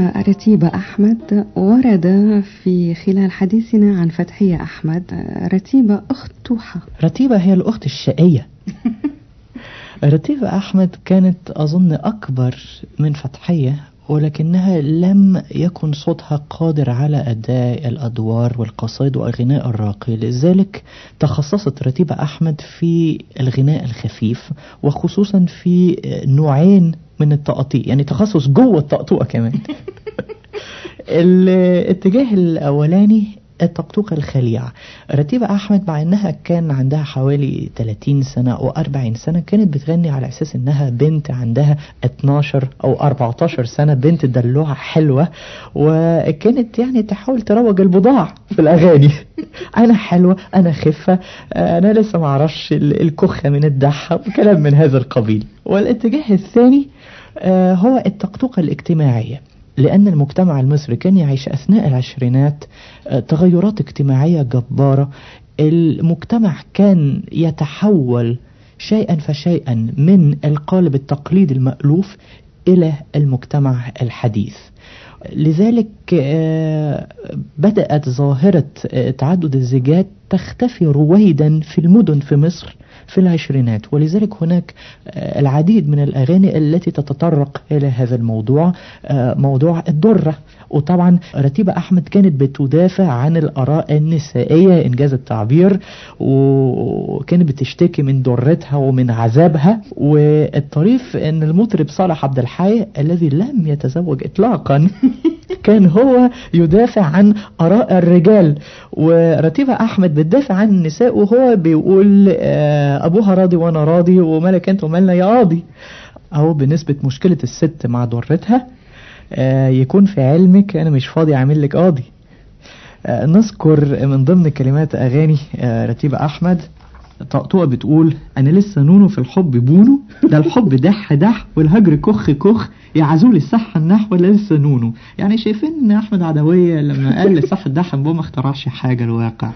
رتيبة أحمد ورد في خلال حديثنا عن فتحية أحمد. رتيبة أخت توحة. رتيبة هي الأخت الشقية. رتيبة أحمد كانت أظن أكبر من فتحية، ولكنها لم يكن صوتها قادر على أداء الأدوار والقصائد وغناء الراقي، لذلك تخصصت رتيبة أحمد في الغناء الخفيف، وخصوصا في نوعين من التقطيع، يعني تخصص جوه التقطوع كمان. الاتجاه الأولاني التقطوقة الخليعة. رتيبة أحمد مع أنها كان عندها حوالي 30 سنة أو 40 سنة كانت بتغني على أساس أنها بنت عندها 12 أو 14 سنة، بنت دلوعة حلوة، وكانت يعني تحاول تروج البضاع في الأغاني. أنا حلوة، أنا خفة، أنا لسه معرفش الكخة من الدحة وكلام من هذا القبيل. والاتجاه الثاني هو التقطوقة الاجتماعية، لأن المجتمع المصري كان يعيش أثناء العشرينات تغيرات اجتماعية جبارة. المجتمع كان يتحول شيئا فشيئا من القالب التقليدي المألوف إلى المجتمع الحديث. لذلك بدأت ظاهرة تعدد الزيجات تختفي رويدا في المدن في مصر في العشرينات، ولذلك هناك العديد من الأغاني التي تتطرق إلى هذا الموضوع، موضوع الدرة. وطبعا رتيبة أحمد كانت بتدافع عن الآراء النسائية إنجاز التعبير، وكانت بتشتكي من درتها ومن عذابها. والطريف أن المطرب صالح عبد الحي الذي لم يتزوج إطلاقا كان هو يدافع عن آراء الرجال، ورتيبة أحمد بتدافع عن النساء وهو بيقول أبوها راضي وأنا راضي ومالك أنت ومالنا يا قاضي. أو بالنسبة مشكلة الست مع درتها، يكون في علمك أنا مش فاضي أعمل لك قاضي. نذكر من ضمن كلمات أغاني رتيبة أحمد طقطوقة بتقول أنا لسه نونو في الحب بونو، ده الحب دح دح والهجر كخ كخ، يا عزول الصحة النحو ولا لسه نونو. يعني شايفين ان احمد عدوية لما قال لصح الدح بو ما اخترعش حاجة الواقع.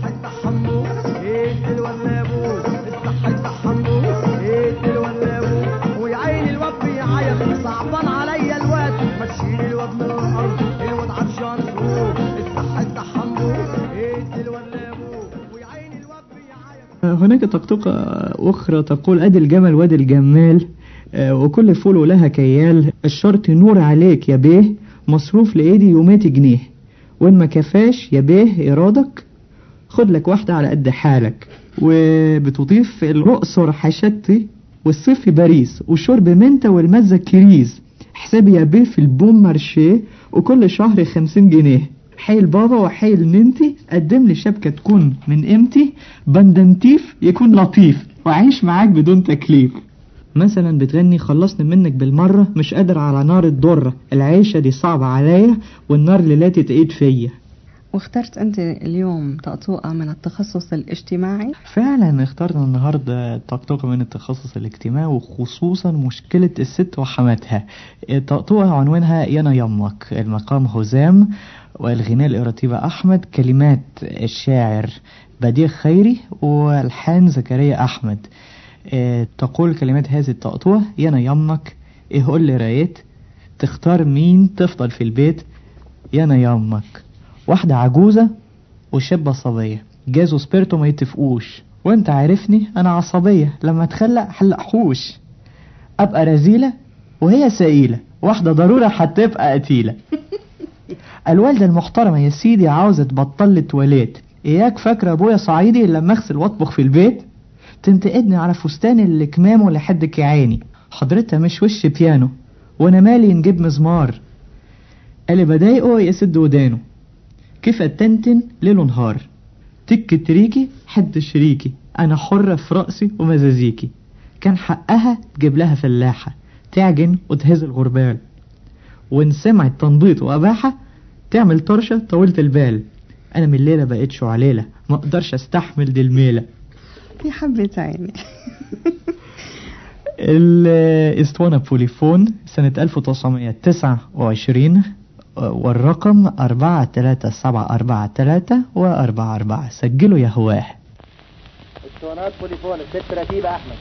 صعبان عليا الواد ما تشيل الواد من الارض، الواد عطشان فوق الصحة تحمله الواد لابوه ويعين الواد بيعيط. هناك طقطقة أخرى تقول أدي الجمل وادي الجمال، وكل فول لها كيال، الشرط نور عليك يا بيه، مصروف لإيدي يوماتي جنيه، وإن ما كفاش يا بيه إرادك خد لك واحدة على قد حالك. وبتضيف الرقصر حشتي والصيف في باريس والشرب منتا والمزة كريز، حسابي يا بيه في البوم مارشيه وكل شهر 50 جنيه، حيل بابا وحيل ننتي قدم لي شبكة تكون من قيمتي، بندنتيف يكون لطيف وعيش معاك بدون تكليف. مثلا بتغني خلصني منك بالمرة، مش قادر على نار الضرة، العيشة دي صعبة عليا والنار ليلاتي تقيد فيا. واخترت أنت اليوم طقطوقة من التخصص الاجتماعي؟ فعلا اخترنا النهاردة طقطوقة من التخصص الاجتماعي، وخصوصا مشكلة الست وحماتها. طقطوقة عنوانها يانا يمك، المقام هزام، والغناء لرتيبة أحمد، كلمات الشاعر بديع خيري والحان زكريا أحمد. تقول كلمات هذه الطقطوة يانا يمك ايه قول لي رايت، تختار مين تفضل في البيت، يانا يمك واحدة عجوزة وشابة صبية جازوا سبيرتو ما يتفقوش، وانت عارفني انا عصبية لما تخلق حلق حوش، ابقى رزيلة وهي سئيلة، واحدة ضرورة هتبقى قتيلة. الوالدة المحترمة يا سيدي عاوزة تبطل التواليت، اياك فاكرة ابويا صعيدي لما اغسل واطبخ في البيت، تنتقدني على فستان اللي كمامه لحدك يا عيني، حضرتها مش وش بيانو وانا مالي نجيب مزمار، اللي بضايقه يسد ودانه، كيف التنتن ليل ونهار، تك تريكي حد شريكي، انا حرة في رأسي ومزازيكي، كان حقها تجيب لها فلاحة تعجن وتهز الغربال، وان سمعت تنبيط واباحة تعمل طرشة طولت البال، انا من الليلة بقيت شعليلة ما اقدرش استحمل دي الميلة. يا حبة عيني. الاسطوانة بوليفون سنة 1929 والرقم 43743 و44. سجلوا يا هواه. اسطوانات بوليفون الست رتيبة أحمد.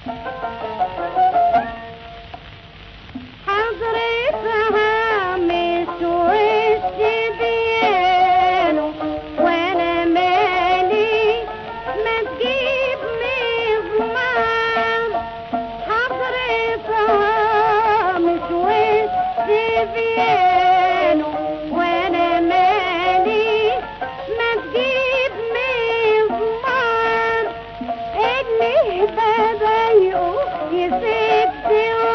حضرتها مش وش ديانه وانا مالي ما تجيب مضمار. حضرتها مش وش ديانه وانا مالي ما تجيب مضمار. اللي بضايقه يسد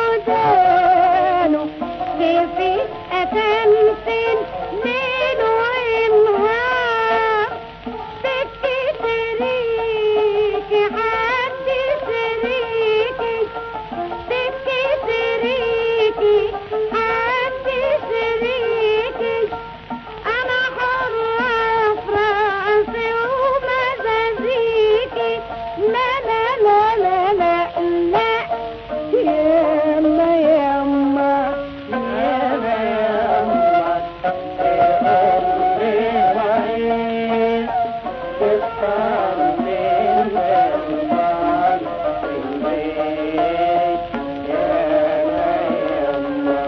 ودانه كيفي أتمثل ليل ونهار. سكي شريكي حدي شريكي سكي شريكي حدي شريكي. أنا حرة في راسي ومزازيكي. لا لا لا لا لا لا ياما ياما ياما ياما تختار من الأزمان في البيت. ياما ياما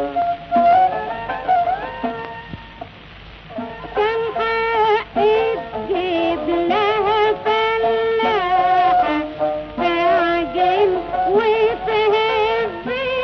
كان حقي تجيب لها فلاحة تعجن وتهز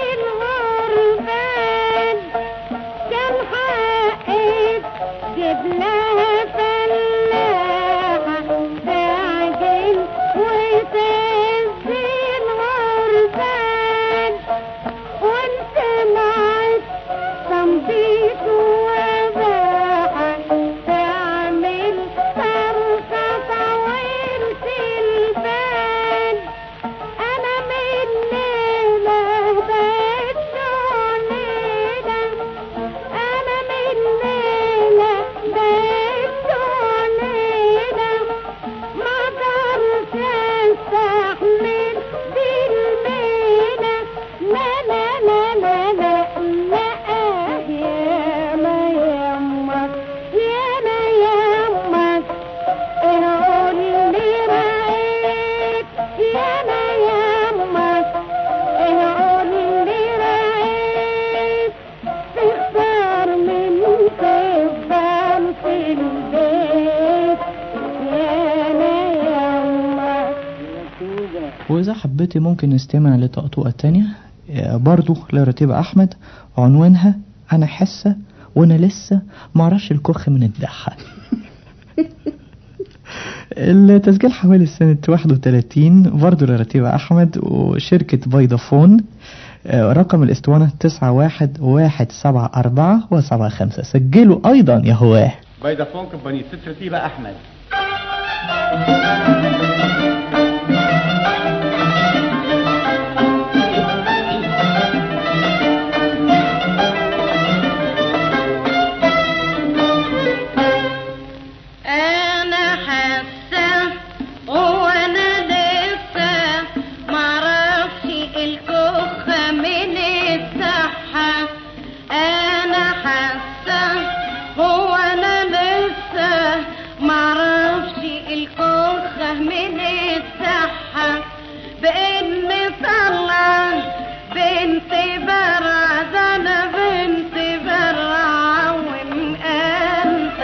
الغربان. كان حقي تجيب لها فلاحة تعجن وتهز الغربان. وانت معك تنبيط وباحة تعمل فرقة طويلة البال. أنا من ليلة بقيت شعليلة. أنا من ليلة بقيت شعليلة. ما قدرت أستحمل بالميلة. لا لا لا لا لا لا ياما يامك ياما يامك قول لي رأيك. ياما يامك قول لي رأيك. تختار من تفضل في البيت. ياما يامك وإذا حبيتي ممكن نستمع لطقطوقة تانية برضو لرتيبة أحمد، عنوانها أنا حاسة وأنا لسه معرفش الكخ من الدحة. التسجيل حوالي سنة 31 برضو لرتيبة أحمد وشركة فودافون. رقم الاسطوانة 911747 سجلوا أيضا يا هواه. فودافون كومباني ست رتيبة أحمد. أنا حاسة وأنا لسه معرفش الكخ من الصحة. أنا حاسة وأنا لسه معرفش الكخ من الصحة. بإن طلع بنت برعة أنا بنت برعة ومقامة.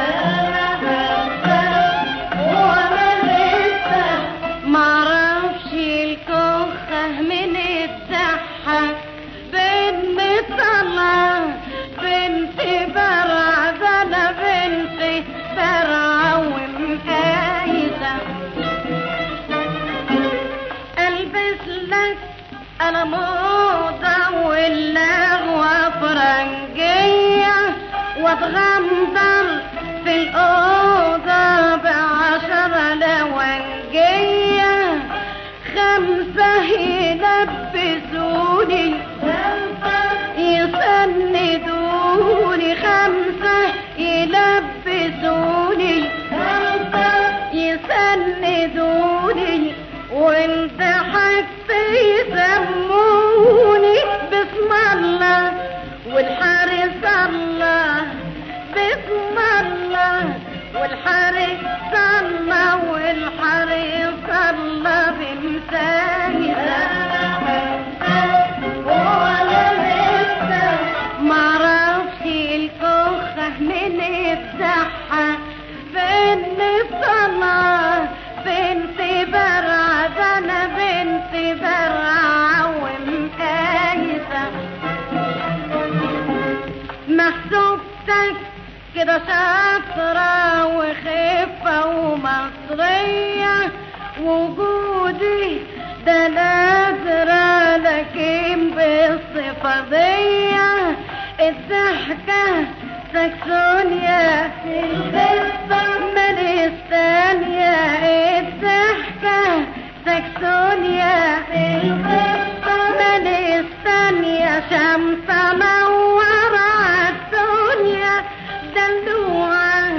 وانا لسه معرفش الكخ من الدحة. بنت طلع بنت برعة انا بنت برعة ومقايسة. البس لك انا موضة واللغوة فرنجية واتغمضر في الأوضة ب10 لونجية. 5 يلبسوني يسندوني. 5 يلبسوني يسندوني. وانت حتى يسموني بسم الله والحارس الله. بسم الله والحارس الله والحارس الله بمسايسة. كده شاطرة وخفة ومصرية، وجودي ده نادرة لكن بالصفة دي. الضحكة ساكسونيا مالي الثانية، الضحكة ساكسونيا مالي الثانية، شمس منورة الدنيا، دلوعة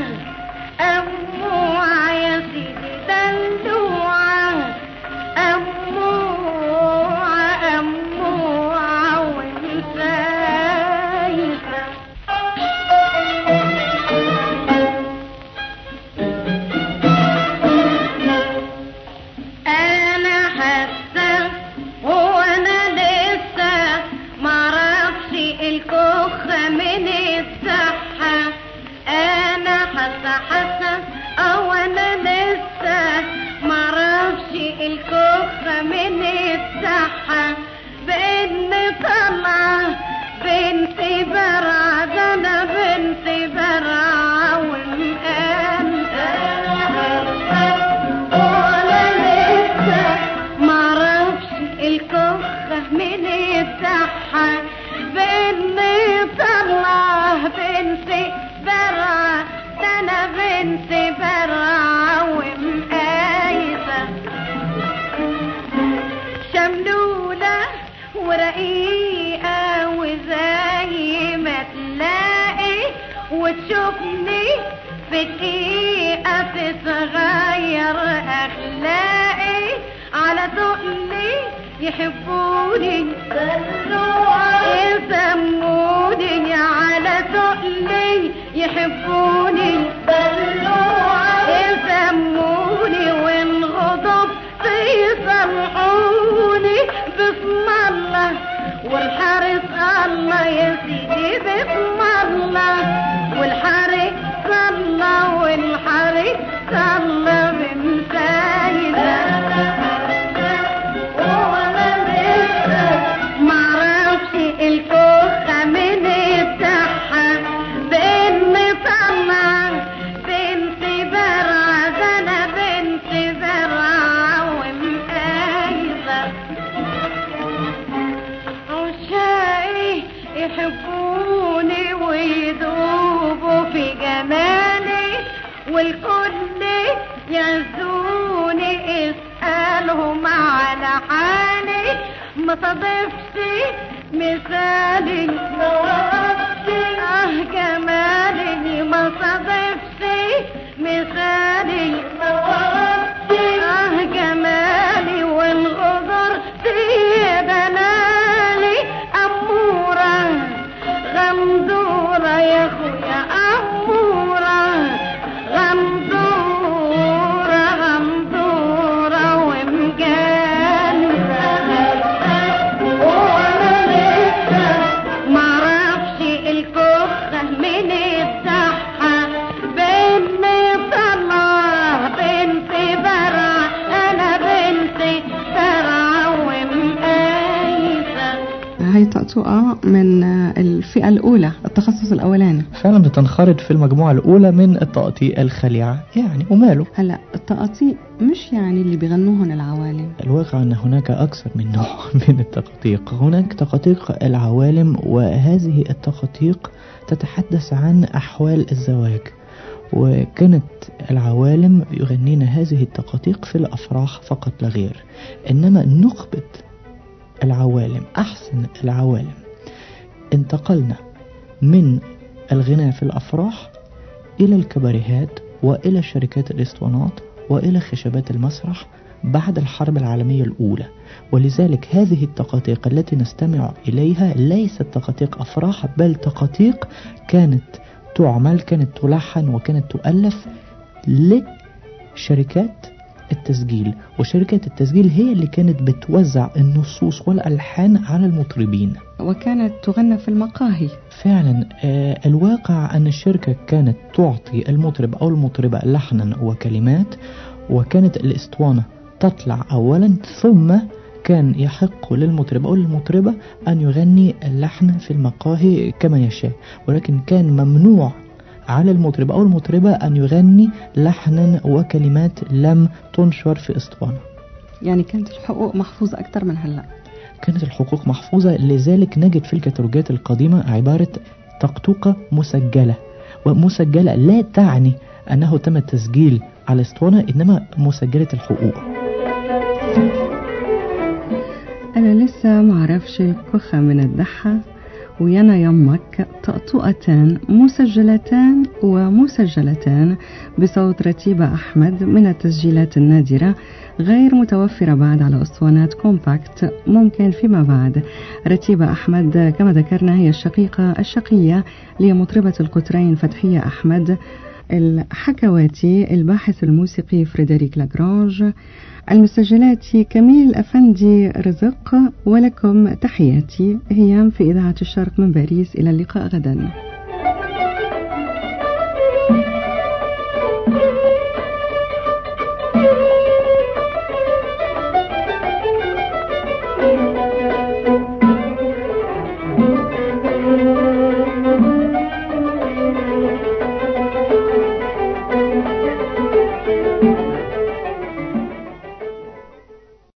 أموعة يا سيدي، دلوعة أموعة أموعة ومسايسة. أنا حاسة وأنا لسه معرفش الكخ من الصحة، أنا حاسة وأنا لسه معرفش الكخ من الصحة، بإن طلع بنتي برعة، ده أنا بنتي برعة ومقامتة، وأنا لسه معرفش الكخ من الصحة، بإن طلع بنتي برعة، ده أنا بنتي برعة ومقايسة، شملولة ورقيقة وزي ما تلاقي، وتشوفني في دقيقة تتغير أخلاقي، على تقلي يحبوني يسموني، على تقلي يحبوني يسموني، والغضب يصلحوني، بسم الله والحارس الله يا سيدي، بسم الله والحارس الله والحارس الله بمسايدة. وانا لسه معرفش الكخة من الصحة، بإني طلع بنتي برعة، ده أنا بنتي برعة ومقايسة، عشاقي يحبوني ويدوبوا في جمالي، والكل يعزوني اسألهم على حالي، ما صادفش مثالي جمالي، ما صادفش مثالي جمالي، والغدر في دلالي، أمورة غمدورة يا أخويا، أمورة غمدورة غمدورة ومجانسة، وأنا لسه معرفش الكخة من الصحة، بإني طلع بنتي برعة، أنا بنتي برعة ومقايسة. هاي طقطقة من الفئة الأولى، التخصص الأولاني. فعلا بتنخرط في المجموعة الأولى من التقطيع الخليعة يعني، وماله. هلا التقاطيع مش يعني اللي بيغنوهن العوالم، الواقع أن هناك أكثر من نوع من التقطيق. هناك تقطيق العوالم، وهذه التقطيق تتحدث عن أحوال الزواج، وكانت العوالم يغنين هذه التقطيق في الأفراح فقط لا غير. إنما نخبة العوالم، أحسن العوالم، انتقلنا من الغناء في الأفراح إلى الكباريهات وإلى شركات الإسطوانات وإلى خشبات المسرح بعد الحرب العالمية الأولى. ولذلك هذه التقاطيق التي نستمع إليها ليست تقاطيق أفراح، بل تقاطيق كانت تعمل، كانت تلحن وكانت تؤلف لشركات التسجيل، وشركات التسجيل هي اللي كانت بتوزع النصوص والألحان على المطربين، وكانت تغنى في المقاهي. فعلا الواقع أن الشركة كانت تعطي المطرب أو المطربة لحنا وكلمات، وكانت الإسطوانة تطلع أولا، ثم كان يحق للمطرب أو المطربة أن يغني اللحن في المقاهي كما يشاء، ولكن كان ممنوع على المطرب أو المطربة أن يغني لحنا وكلمات لم تنشر في اسطوانة. يعني كانت الحقوق محفوظة أكتر من هلأ؟ كانت الحقوق محفوظة، لذلك نجد في الكتالوجات القديمة عبارة طقطوقة مسجلة، ومسجلة لا تعني أنه تم التسجيل على اسطوانة، إنما مسجلة الحقوق. أنا لسه معرفش كخة من الدحة ويانا يمك، طقطوقتان مسجلتان ومسجلتان بصوت رتيبة أحمد من التسجيلات النادرة غير متوفرة بعد على أسطوانات كومباكت ممكن فيما بعد. رتيبة أحمد كما ذكرنا هي الشقية لمطربة القطرين فتحية أحمد، الحكواتي الباحث الموسيقي فريدريك لاغرانج، المسجلات كميل الأفندي رزق، ولكم تحياتي هيام في إذاعة الشرق من باريس. إلى اللقاء غدا.